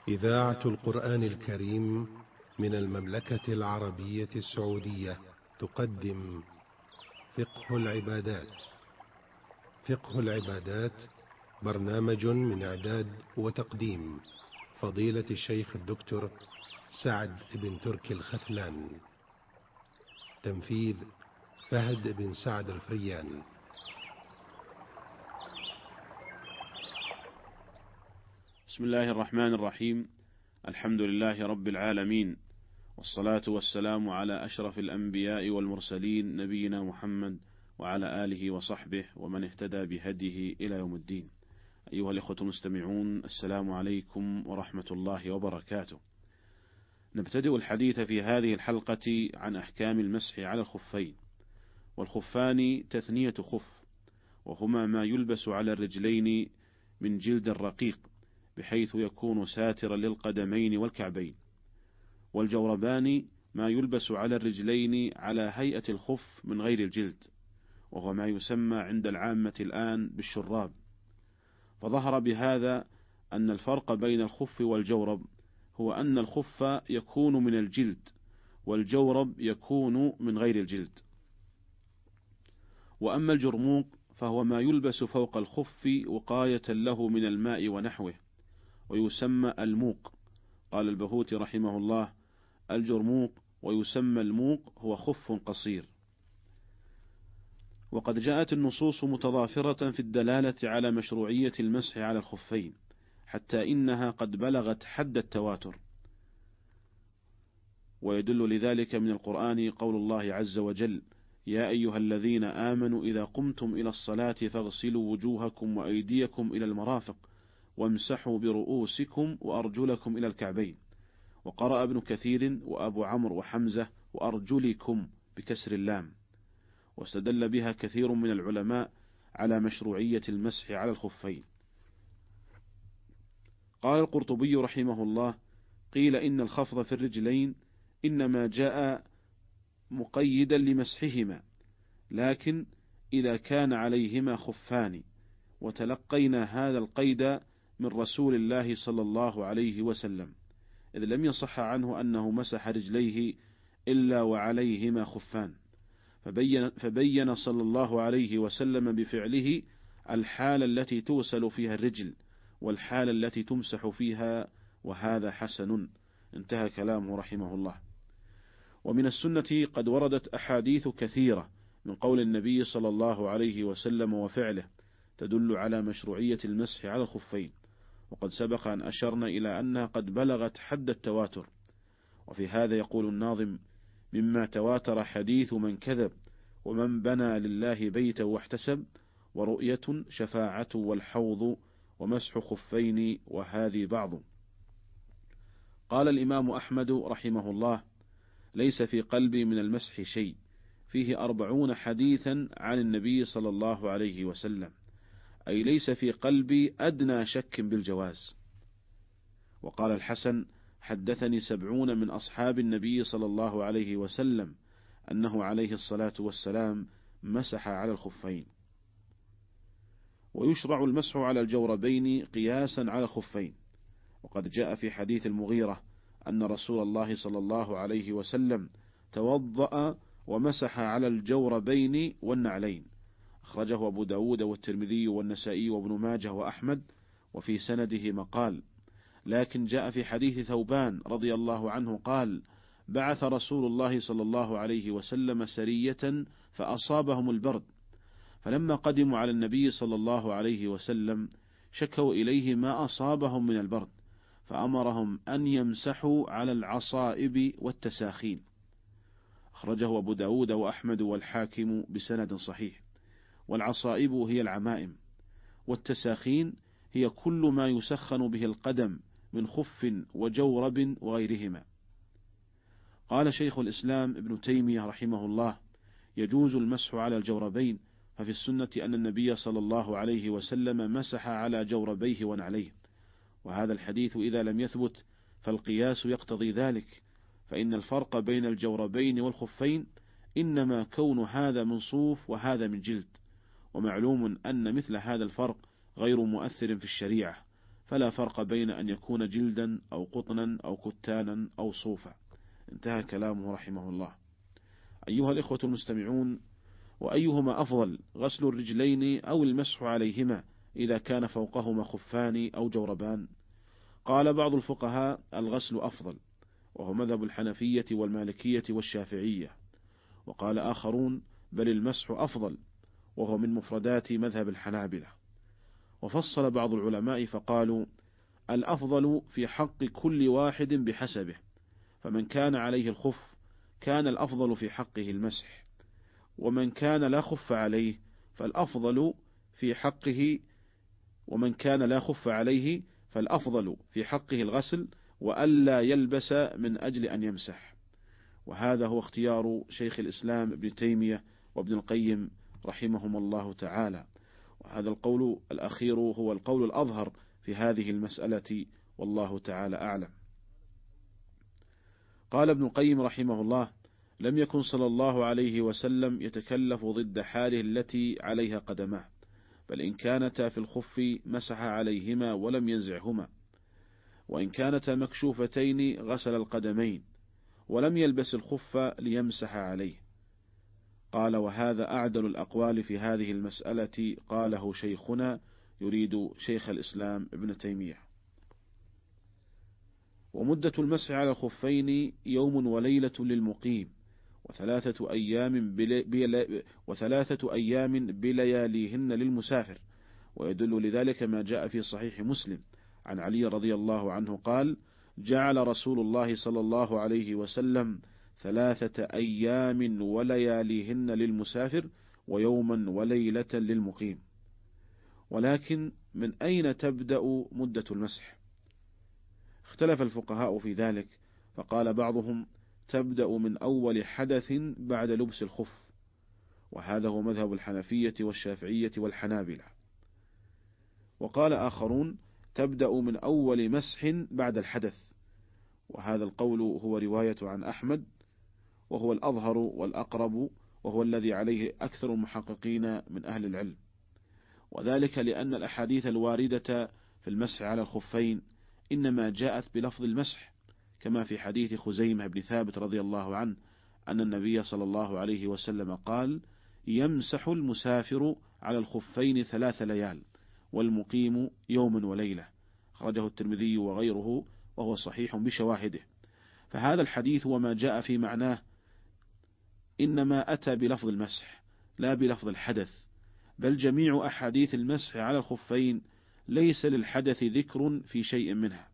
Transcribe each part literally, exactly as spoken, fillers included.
إذاعة القرآن الكريم من المملكة العربية السعودية تقدم فقه العبادات. فقه العبادات برنامج من إعداد وتقديم فضيلة الشيخ الدكتور سعد بن تركي الختلان. تنفيذ فهد بن سعد الفريان. بسم الله الرحمن الرحيم. الحمد لله رب العالمين، والصلاة والسلام على أشرف الأنبياء والمرسلين، نبينا محمد وعلى آله وصحبه ومن اهتدى بهديه إلى يوم الدين. أيها الإخوة المستمعون، السلام عليكم ورحمة الله وبركاته. نبتدئ الحديث في هذه الحلقة عن أحكام المسح على الخفين. والخفان تثنية خف، وهما ما يلبس على الرجلين من جلد رقيق بحيث يكون ساترا للقدمين والكعبين. والجوربان ما يلبس على الرجلين على هيئة الخف من غير الجلد، وهو ما يسمى عند العامة الآن بالشراب. فظهر بهذا أن الفرق بين الخف والجورب هو أن الخف يكون من الجلد والجورب يكون من غير الجلد. وأما الجرموق فهو ما يلبس فوق الخف وقاية له من الماء ونحوه، ويسمى الموق. قال البهوتي رحمه الله: الجرموق ويسمى الموق هو خف قصير. وقد جاءت النصوص متضافرة في الدلالة على مشروعية المسح على الخفين، حتى إنها قد بلغت حد التواتر. ويدل لذلك من القرآن قول الله عز وجل: يا أيها الذين آمنوا إذا قمتم إلى الصلاة فاغسلوا وجوهكم وأيديكم إلى المرافق وامسحوا برؤوسكم وأرجلكم إلى الكعبين. وقرأ ابن كثير وأبو عمرو وحمزة وأرجلكم بكسر اللام. واستدل بها كثير من العلماء على مشروعية المسح على الخفين. قال القرطبي رحمه الله: قيل إن الخفض في الرجلين إنما جاء مقيدا لمسحهما، لكن إذا كان عليهما خفان، وتلقينا هذا القيد من رسول الله صلى الله عليه وسلم، إذ لم يصح عنه أنه مسح رجليه إلا وعليهما خفان، فبين, فبين صلى الله عليه وسلم بفعله الحالة التي توسل فيها الرجل والحالة التي تمسح فيها، وهذا حسن. انتهى كلامه رحمه الله. ومن السنة قد وردت أحاديث كثيرة من قول النبي صلى الله عليه وسلم وفعله تدل على مشروعية المسح على الخفين، وقد سبق أن أشرنا إلى أنها قد بلغت حد التواتر. وفي هذا يقول الناظم: مما تواتر حديث من كذب، ومن بنى لله بيتا واحتسب، ورؤية شفاعة والحوض، ومسح خفين وهذه بعض. قال الإمام أحمد رحمه الله: ليس في قلبي من المسح شيء، فيه أربعون حديثا عن النبي صلى الله عليه وسلم، أي ليس في قلبي أدنى شك بالجواز. وقال الحسن: حدثني سبعون من أصحاب النبي صلى الله عليه وسلم أنه عليه الصلاة والسلام مسح على الخفين. ويشرع المسح على الجوربين قياسا على الخفين، وقد جاء في حديث المغيرة أن رسول الله صلى الله عليه وسلم توضأ ومسح على الجوربين والنعلين. أخرجه أبو داود والترمذي والنسائي وابن ماجه وأحمد، وفي سنده مقال. لكن جاء في حديث ثوبان رضي الله عنه قال: بعث رسول الله صلى الله عليه وسلم سرية فأصابهم البرد، فلما قدموا على النبي صلى الله عليه وسلم شكوا إليه ما أصابهم من البرد، فأمرهم أن يمسحوا على العصائب والتساخين. أخرجه أبو داود وأحمد والحاكم بسند صحيح. والعصائب هي العمائم، والتساخين هي كل ما يسخن به القدم من خف وجورب وغيرهما. قال شيخ الإسلام ابن تيمية رحمه الله: يجوز المسح على الجوربين، ففي السنة أن النبي صلى الله عليه وسلم مسح على جوربيه ونعليه. وهذا الحديث إذا لم يثبت فالقياس يقتضي ذلك، فإن الفرق بين الجوربين والخفين إنما كون هذا من صوف وهذا من جلد، ومعلوم أن مثل هذا الفرق غير مؤثر في الشريعة، فلا فرق بين أن يكون جلدا أو قطنا أو كتانا أو صوفا. انتهى كلامه رحمه الله. أيها الإخوة المستمعون، وأيهما أفضل، غسل الرجلين أو المسح عليهما إذا كان فوقهما خفان أو جوربان؟ قال بعض الفقهاء الغسل أفضل، وهو مذهب الحنفية والمالكية والشافعية. وقال آخرون بل المسح أفضل، وهو من مفردات مذهب الحنابلة. وفصل بعض العلماء فقالوا الأفضل في حق كل واحد بحسبه، فمن كان عليه الخف كان الأفضل في حقه المسح، ومن كان لا خف عليه فالأفضل في حقه ومن كان لا خف عليه فالأفضل في حقه الغسل، وألا يلبس من أجل أن يمسح. وهذا هو اختيار شيخ الإسلام ابن تيمية وابن القيم رحمهم الله تعالى، وهذا القول الأخير هو القول الأظهر في هذه المسألة، والله تعالى أعلم. قال ابن القيم رحمه الله لم يكن صلى الله عليه وسلم يتكلف ضد حاله التي عليها قدماه، بل إن كانتا في الخف مسح عليهما ولم ينزعهما، وإن كانتا مكشوفتين غسل القدمين ولم يلبس الخف ليمسح عليه. قال وهذا أعدل الأقوال في هذه المسألة، قاله شيخنا، يريد شيخ الإسلام ابن تيمية. ومدة المسح على الخفين يوم وليلة للمقيم، وثلاثة أيام بل... وثلاثة أيام بلياليهن للمسافر. ويدل لذلك ما جاء في صحيح مسلم عن علي رضي الله عنه قال جعل رسول الله صلى الله عليه وسلم ثلاثة أيام ولياليهن للمسافر ويوما وليلة للمقيم. ولكن من أين تبدأ مدة المسح؟ اختلف الفقهاء في ذلك، فقال بعضهم تبدأ من أول حدث بعد لبس الخف، وهذا هو مذهب الحنفية والشافعية والحنابلة. وقال آخرون تبدأ من أول مسح بعد الحدث، وهذا القول هو رواية عن أحمد، وهو الأظهر والأقرب، وهو الذي عليه أكثر المحققين من أهل العلم، وذلك لأن الأحاديث الواردة في المسح على الخفين إنما جاءت بلفظ المسح، كما في حديث خزيمة بن ثابت رضي الله عنه أن النبي صلى الله عليه وسلم قال يمسح المسافر على الخفين ثلاث ليال والمقيم يوم وليلة، أخرجه الترمذي وغيره وهو صحيح بشواهده. فهذا الحديث وما جاء في معناه إنما أتى بلفظ المسح لا بلفظ الحدث، بل جميع أحاديث المسح على الخفين ليس للحدث ذكر في شيء منها.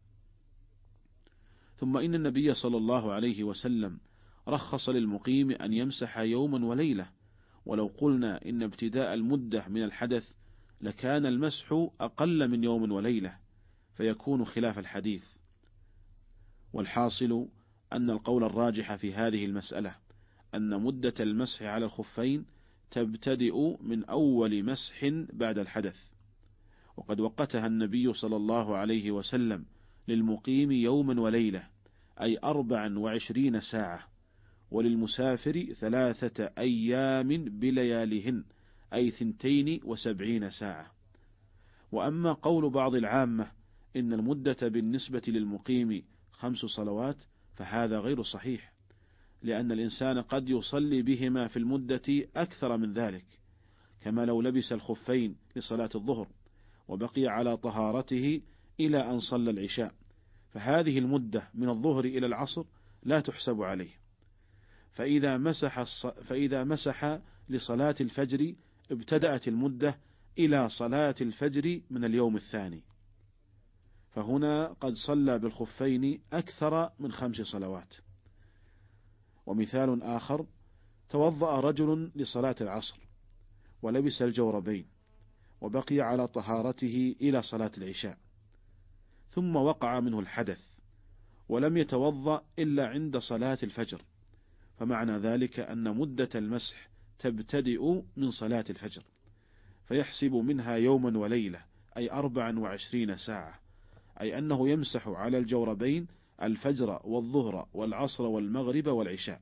ثم إن النبي صلى الله عليه وسلم رخص للمقيم أن يمسح يوما وليلة، ولو قلنا إن ابتداء المدة من الحدث لكان المسح أقل من يوم وليلة، فيكون خلاف الحديث. والحاصل أن القول الراجح في هذه المسألة أن مدة المسح على الخفين تبتدئ من أول مسح بعد الحدث، وقد وقتها النبي صلى الله عليه وسلم للمقيم يوما وليلة أي أربعا وعشرين ساعة، وللمسافر ثلاثة أيام بلياليهن أي ثنتين وسبعين ساعة. وأما قول بعض العامة إن المدة بالنسبة للمقيم خمس صلوات فهذا غير صحيح، لأن الإنسان قد يصلي بهما في المدة أكثر من ذلك، كما لو لبس الخفين لصلاة الظهر وبقي على طهارته إلى أن صلى العشاء، فهذه المدة من الظهر إلى العصر لا تحسب عليه. فإذا مسح, فإذا مسح لصلاة الفجر ابتدأت المدة إلى صلاة الفجر من اليوم الثاني، فهنا قد صلى بالخفين أكثر من خمس صلوات. ومثال آخر توضأ رجل لصلاة العصر ولبس الجوربين وبقي على طهارته إلى صلاة العشاء، ثم وقع منه الحدث ولم يتوضأ إلا عند صلاة الفجر، فمعنى ذلك أن مدة المسح تبتدئ من صلاة الفجر، فيحسب منها يوما وليلة أي أربعا وعشرين ساعة، أي أنه يمسح على الجوربين الفجر والظهر والعصر والمغرب والعشاء.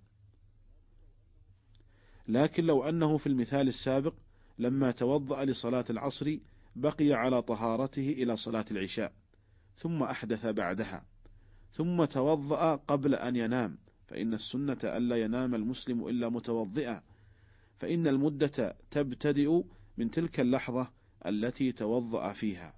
لكن لو أنه في المثال السابق لما توضأ لصلاة العصر بقي على طهارته إلى صلاة العشاء، ثم أحدث بعدها، ثم توضأ قبل أن ينام، فإن السنة ألا ينام المسلم إلا متوضئا، فإن المدة تبتدئ من تلك اللحظة التي توضأ فيها،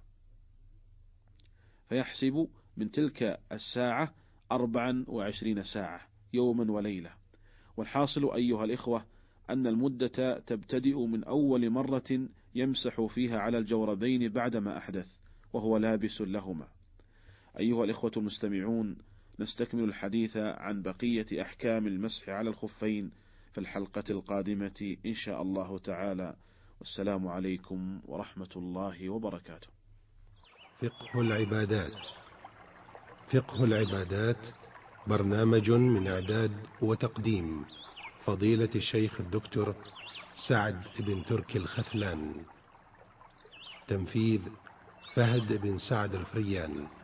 فيحسب من تلك الساعة أربعا وعشرين ساعة يوما وليلة. والحاصل أيها الإخوة أن المدة تبتدئ من أول مرة يمسح فيها على الجوربين بعدما أحدث وهو لابس لهما. أيها الإخوة المستمعون، نستكمل الحديث عن بقية أحكام المسح على الخفين في الحلقة القادمة إن شاء الله تعالى، والسلام عليكم ورحمة الله وبركاته. فقه العبادات. فقه العبادات برنامج من إعداد وتقديم فضيلة الشيخ الدكتور سعد بن تركي الخثلان. تنفيذ فهد بن سعد الفريان.